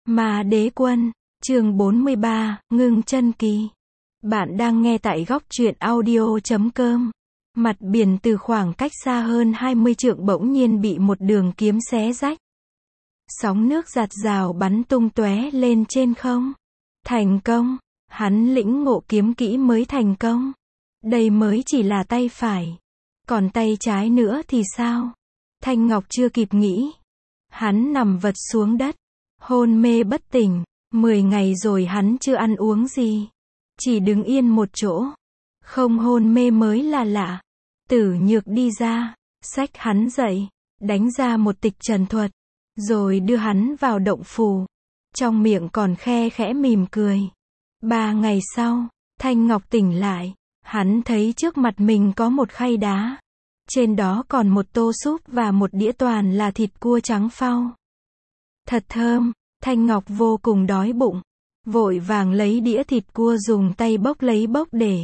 Ma Đế Quân, chương 43, Ngưng Chân Kỳ. Bạn đang nghe tại góc truyện audio.com. Mặt biển từ khoảng cách xa hơn 20 trượng bỗng nhiên bị một đường kiếm xé rách. Sóng nước giạt rào bắn tung tóe lên trên không. Thành công, hắn lĩnh ngộ kiếm kỹ mới thành công. Đây mới chỉ là tay phải. Còn tay trái nữa thì sao? Thanh Ngọc chưa kịp nghĩ. Hắn nằm vật xuống đất. Hôn mê bất tỉnh, 10 ngày rồi hắn chưa ăn uống gì. Chỉ đứng yên một chỗ. Không hôn mê mới là lạ. Tử Nhược đi ra, xách hắn dậy, đánh ra một tịch trần thuật. Rồi đưa hắn vào động phủ. Trong miệng còn khe khẽ mỉm cười. 3 ngày sau, Thanh Ngọc tỉnh lại. Hắn thấy trước mặt mình có một khay đá. Trên đó còn một tô súp và một đĩa toàn là thịt cua trắng phao. Thật thơm, Thanh Ngọc vô cùng đói bụng. Vội vàng lấy đĩa thịt cua dùng tay bốc lấy bốc để.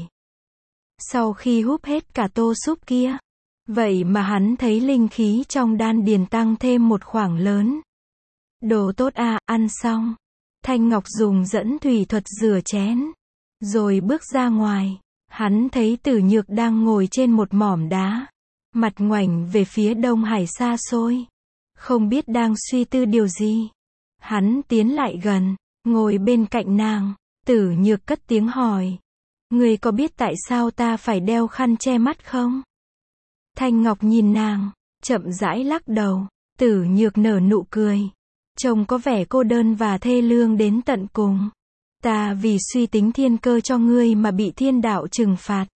Sau khi húp hết cả tô súp kia. Vậy mà hắn thấy linh khí trong đan điền tăng thêm một khoảng lớn. Đồ tốt à, ăn xong. Thanh Ngọc dùng dẫn thủy thuật rửa chén. Rồi bước ra ngoài. Hắn thấy Tử Nhược đang ngồi trên một mỏm đá. Mặt ngoảnh về phía Đông Hải xa xôi. Không biết đang suy tư điều gì. Hắn tiến lại gần, ngồi bên cạnh nàng. Tử Nhược cất tiếng hỏi. Ngươi có biết tại sao ta phải đeo khăn che mắt không? Thanh Ngọc nhìn nàng, chậm rãi lắc đầu. Tử Nhược nở nụ cười. Trông có vẻ cô đơn và thê lương đến tận cùng. Ta vì suy tính thiên cơ cho ngươi mà bị thiên đạo trừng phạt.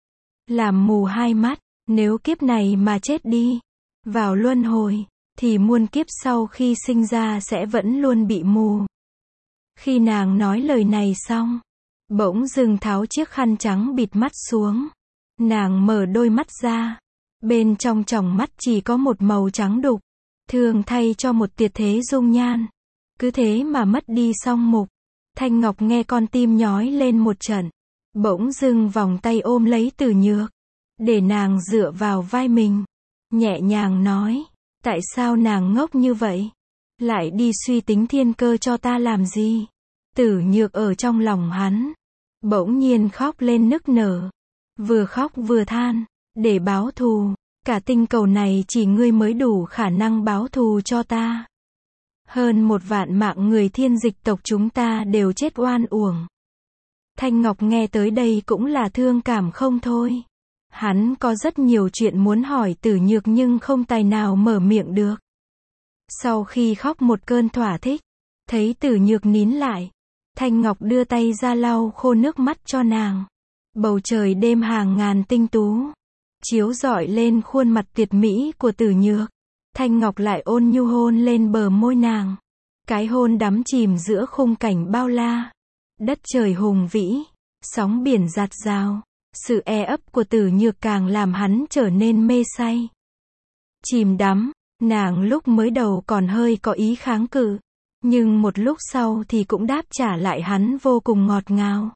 Làm mù hai mắt, nếu kiếp này mà chết đi, vào luân hồi, thì muôn kiếp sau khi sinh ra sẽ vẫn luôn bị mù. Khi nàng nói lời này xong, bỗng dưng tháo chiếc khăn trắng bịt mắt xuống. Nàng mở đôi mắt ra. Bên trong tròng mắt chỉ có một màu trắng đục. Thường thay cho một tuyệt thế dung nhan. Cứ thế mà mất đi song mục. Thanh Ngọc nghe con tim nhói lên một trận. Bỗng dưng vòng tay ôm lấy Tử Nhược. Để nàng dựa vào vai mình. Nhẹ nhàng nói. Tại sao nàng ngốc như vậy? Lại đi suy tính thiên cơ cho ta làm gì? Tử Nhược ở trong lòng hắn. Bỗng nhiên khóc lên nức nở. Vừa khóc vừa than. Để báo thù. Cả tinh cầu này chỉ ngươi mới đủ khả năng báo thù cho ta. Hơn 1 vạn mạng người thiên dịch tộc chúng ta đều chết oan uổng. Thanh Ngọc nghe tới đây cũng là thương cảm không thôi. Hắn có rất nhiều chuyện muốn hỏi Tử Nhược nhưng không tài nào mở miệng được. Sau khi khóc một cơn thỏa thích, thấy Tử Nhược nín lại, Thanh Ngọc đưa tay ra lau khô nước mắt cho nàng. Bầu trời đêm hàng ngàn tinh tú, chiếu rọi lên khuôn mặt tuyệt mỹ của Tử Nhược. Thanh Ngọc lại ôn nhu hôn lên bờ môi nàng. Cái hôn đắm chìm giữa khung cảnh bao la. Đất trời hùng vĩ, sóng biển dạt dào. Sự ấp của Tử Nhược càng làm hắn trở nên mê say. Chìm đắm, nàng lúc mới đầu còn hơi có ý kháng cự. Nhưng một lúc sau thì cũng đáp trả lại hắn vô cùng ngọt ngào.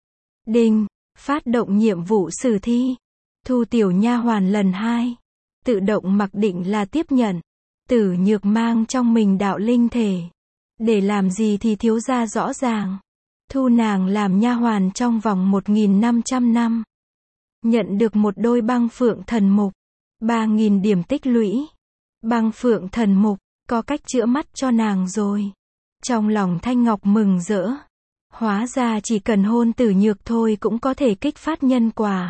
Đinh, phát động nhiệm vụ sử thi. Thu tiểu nha hoàn lần 2. Tự động mặc định là tiếp nhận. Tử Nhược mang trong mình đạo linh thể. Để làm gì thì thiếu gia rõ ràng. Thu nàng làm nha hoàn trong vòng 1.500 năm. Nhận được một đôi băng phượng thần mục. 3.000 điểm tích lũy. Băng phượng thần mục, có cách chữa mắt cho nàng rồi. Trong lòng Thanh Ngọc mừng rỡ. Hóa ra chỉ cần hôn Tử Nhược thôi cũng có thể kích phát nhân quả.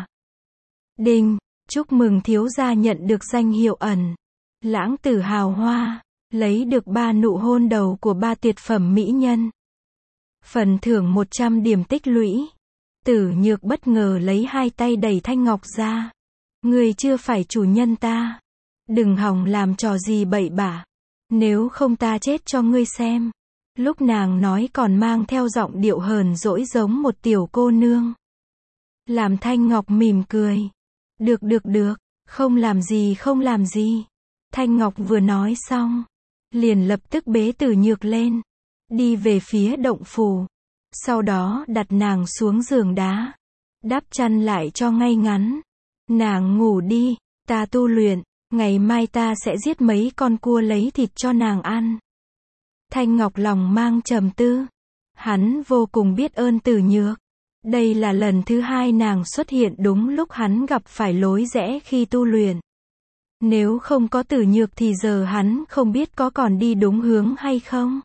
Đinh, chúc mừng thiếu gia nhận được danh hiệu ẩn. Lãng tử hào hoa. Lấy được 3 nụ hôn đầu của 3 tuyệt phẩm mỹ nhân. Phần thưởng 100 điểm tích lũy. Tử Nhược bất ngờ lấy 2 tay đẩy Thanh Ngọc ra. Ngươi chưa phải chủ nhân ta. Đừng hòng làm trò gì bậy bạ. Nếu không ta chết cho ngươi xem. Lúc nàng nói còn mang theo giọng điệu hờn dỗi giống một tiểu cô nương. Làm Thanh Ngọc mỉm cười. Được, không làm gì. Thanh Ngọc vừa nói xong. Liền lập tức bế Tử Nhược lên. Đi về phía động phủ. Sau đó đặt nàng xuống giường đá. Đắp chăn lại cho ngay ngắn. Nàng ngủ đi, ta tu luyện. Ngày mai ta sẽ giết mấy con cua lấy thịt cho nàng ăn. Thanh Ngọc lòng mang trầm tư. Hắn vô cùng biết ơn Tử Nhược. Đây là lần thứ hai nàng xuất hiện đúng lúc hắn gặp phải lối rẽ khi tu luyện. Nếu không có Tử Nhược thì giờ hắn không biết có còn đi đúng hướng hay không.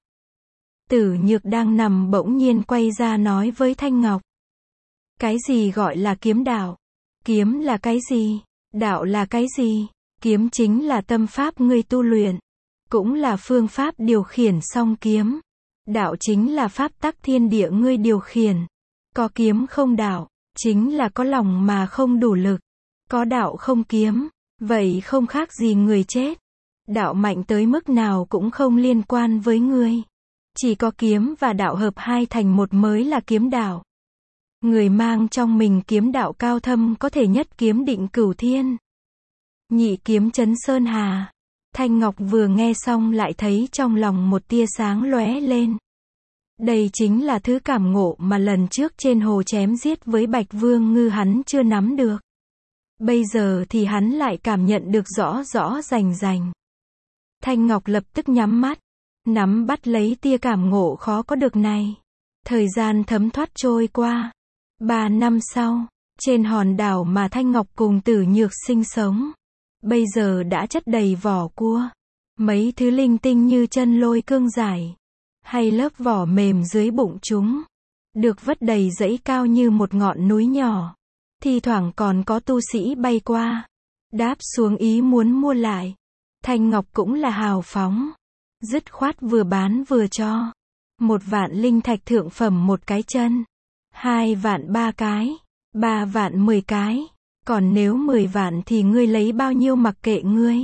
Tử Nhược đang nằm bỗng nhiên quay ra nói với Thanh Ngọc. Cái gì gọi là kiếm đạo? Kiếm là cái gì? Đạo là cái gì? Kiếm chính là tâm pháp ngươi tu luyện. Cũng là phương pháp điều khiển song kiếm. Đạo chính là pháp tắc thiên địa ngươi điều khiển. Có kiếm không đạo, chính là có lòng mà không đủ lực. Có đạo không kiếm, vậy không khác gì người chết. Đạo mạnh tới mức nào cũng không liên quan với ngươi. Chỉ có kiếm và đạo hợp hai thành một mới là kiếm đạo. Người mang trong mình kiếm đạo cao thâm có thể nhất kiếm định cửu thiên. Nhị kiếm chấn sơn hà. Thanh Ngọc vừa nghe xong lại thấy trong lòng một tia sáng lóe lên. Đây chính là thứ cảm ngộ mà lần trước trên hồ chém giết với Bạch Vương Ngư hắn chưa nắm được. Bây giờ thì hắn lại cảm nhận được rõ rõ rành rành. Thanh Ngọc lập tức nhắm mắt, nắm bắt lấy tia cảm ngộ khó có được này. Thời gian thấm thoát trôi qua. 3 năm sau, trên hòn đảo mà Thanh Ngọc cùng Tử Nhược sinh sống, bây giờ đã chất đầy vỏ cua. Mấy thứ linh tinh như chân lôi cương giải, hay lớp vỏ mềm dưới bụng chúng, được vất đầy dãy cao như một ngọn núi nhỏ. Thi thoảng còn có tu sĩ bay qua, đáp xuống ý muốn mua lại. Thanh Ngọc cũng là hào phóng, dứt khoát vừa bán vừa cho. 1 vạn linh thạch thượng phẩm một cái chân, 2 vạn 3 cái, 3 vạn 10 cái. Còn nếu 10 vạn thì ngươi lấy bao nhiêu mặc kệ ngươi.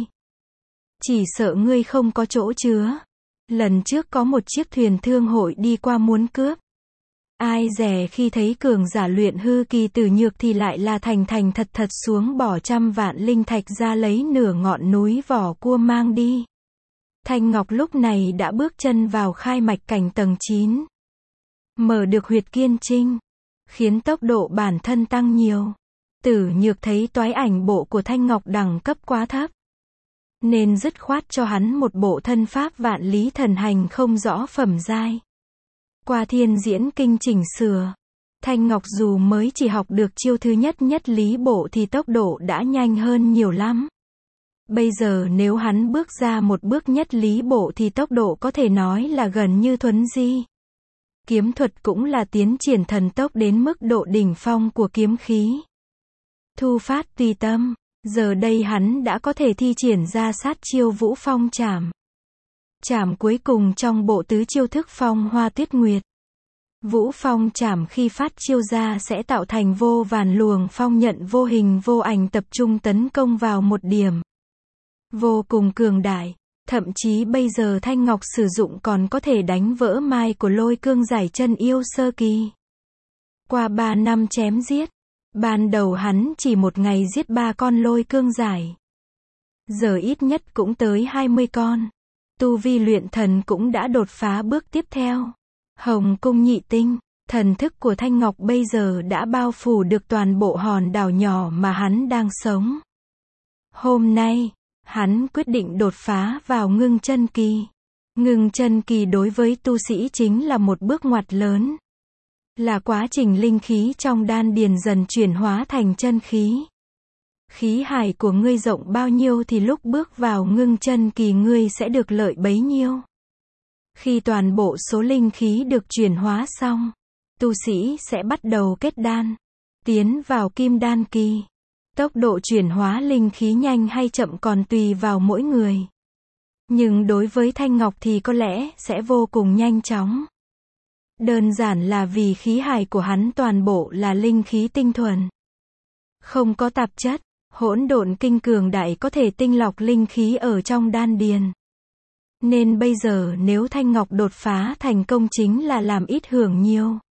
Chỉ sợ ngươi không có chỗ chứa. Lần trước có một chiếc thuyền thương hội đi qua muốn cướp. Ai dè khi thấy cường giả luyện hư kỳ Tử Nhược thì lại là thành thành thật thật xuống bỏ 100 vạn linh thạch ra lấy nửa ngọn núi vỏ cua mang đi. Thanh Ngọc lúc này đã bước chân vào khai mạch cảnh tầng 9. Mở được huyệt kiên trinh, khiến tốc độ bản thân tăng nhiều. Tử Nhược thấy toái ảnh bộ của Thanh Ngọc đẳng cấp quá thấp, nên dứt khoát cho hắn một bộ thân pháp vạn lý thần hành không rõ phẩm giai. Qua thiên diễn kinh chỉnh sửa, Thanh Ngọc dù mới chỉ học được chiêu thứ nhất lý bộ thì tốc độ đã nhanh hơn nhiều lắm. Bây giờ nếu hắn bước ra một bước nhất lý bộ thì tốc độ có thể nói là gần như thuấn di. Kiếm thuật cũng là tiến triển thần tốc đến mức độ đỉnh phong của kiếm khí. Thu phát tùy tâm, giờ đây hắn đã có thể thi triển ra sát chiêu Vũ Phong Trảm. Trảm cuối cùng trong bộ tứ chiêu thức Phong Hoa Tuyết Nguyệt. Vũ Phong Trảm khi phát chiêu ra sẽ tạo thành vô vàn luồng phong nhận vô hình vô ảnh tập trung tấn công vào một điểm. Vô cùng cường đại, thậm chí bây giờ Thanh Ngọc sử dụng còn có thể đánh vỡ mai của lôi cương giải chân yêu sơ kỳ. Qua 3 năm chém giết, ban đầu hắn chỉ một ngày giết 3 con lôi cương giải. Giờ ít nhất cũng tới 20 con. Tu vi luyện thần cũng đã đột phá bước tiếp theo. Hồng cung nhị tinh, thần thức của Thanh Ngọc bây giờ đã bao phủ được toàn bộ hòn đảo nhỏ mà hắn đang sống. Hôm nay, hắn quyết định đột phá vào ngưng chân kỳ. Ngưng chân kỳ đối với tu sĩ chính là một bước ngoặt lớn. Là quá trình linh khí trong đan điền dần chuyển hóa thành chân khí. Khí hải của ngươi rộng bao nhiêu thì lúc bước vào ngưng chân kỳ ngươi sẽ được lợi bấy nhiêu. Khi toàn bộ số linh khí được chuyển hóa xong, tu sĩ sẽ bắt đầu kết đan, tiến vào kim đan kỳ. Tốc độ chuyển hóa linh khí nhanh hay chậm còn tùy vào mỗi người. Nhưng đối với Thanh Ngọc thì có lẽ sẽ vô cùng nhanh chóng. Đơn giản là vì khí hải của hắn toàn bộ là linh khí tinh thuần. Không có tạp chất, hỗn độn kinh cường đại có thể tinh lọc linh khí ở trong đan điền. Nên bây giờ nếu Thanh Ngọc đột phá thành công chính là làm ít hưởng nhiều.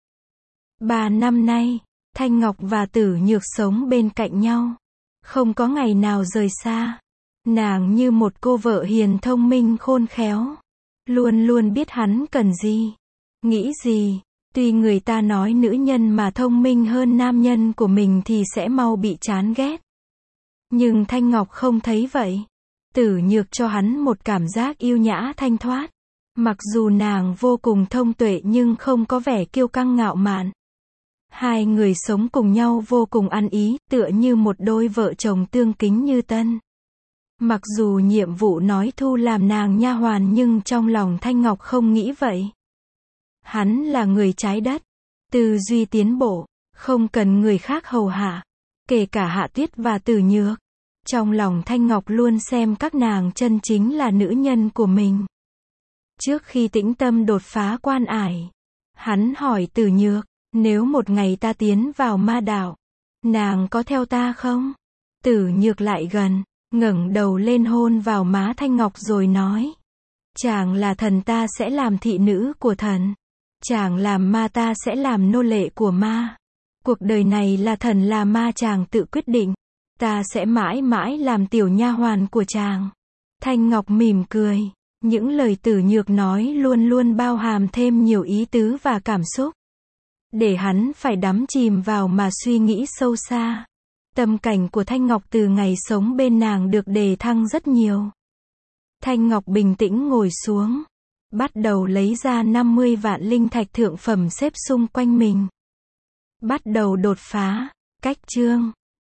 3 năm nay, Thanh Ngọc và Tử Nhược sống bên cạnh nhau. Không có ngày nào rời xa. Nàng như một cô vợ hiền thông minh khôn khéo. Luôn luôn biết hắn cần gì, nghĩ gì. Tuy người ta nói nữ nhân mà thông minh hơn nam nhân của mình thì sẽ mau bị chán ghét. Nhưng Thanh Ngọc không thấy vậy. Tử Nhược cho hắn một cảm giác yêu nhã thanh thoát. Mặc dù nàng vô cùng thông tuệ nhưng không có vẻ kiêu căng ngạo mạn. Hai người sống cùng nhau vô cùng ăn ý, tựa như một đôi vợ chồng tương kính như tân. Mặc dù nhiệm vụ nói thu làm nàng nha hoàn nhưng trong lòng Thanh Ngọc không nghĩ vậy. Hắn là người trái đất, tư duy tiến bộ, không cần người khác hầu hạ, kể cả Hạ Tuyết và Tử Nhược. Trong lòng Thanh Ngọc luôn xem các nàng chân chính là nữ nhân của mình. Trước khi tĩnh tâm đột phá quan ải, hắn hỏi Tử Nhược, nếu một ngày ta tiến vào ma đạo, nàng có theo ta không? Tử Nhược lại gần, ngẩng đầu lên hôn vào má Thanh Ngọc rồi nói, chàng là thần ta sẽ làm thị nữ của thần, chàng làm ma ta sẽ làm nô lệ của ma. Cuộc đời này là thần là ma chàng tự quyết định, ta sẽ mãi mãi làm tiểu nha hoàn của chàng. Thanh Ngọc mỉm cười, những lời Tử Nhược nói luôn luôn bao hàm thêm nhiều ý tứ và cảm xúc, để hắn phải đắm chìm vào mà suy nghĩ sâu xa. Tâm cảnh của Thanh Ngọc từ ngày sống bên nàng được đề thăng rất nhiều. Thanh Ngọc bình tĩnh ngồi xuống, bắt đầu lấy ra 50 vạn linh thạch thượng phẩm xếp xung quanh mình. Bắt đầu đột phá. Cách chương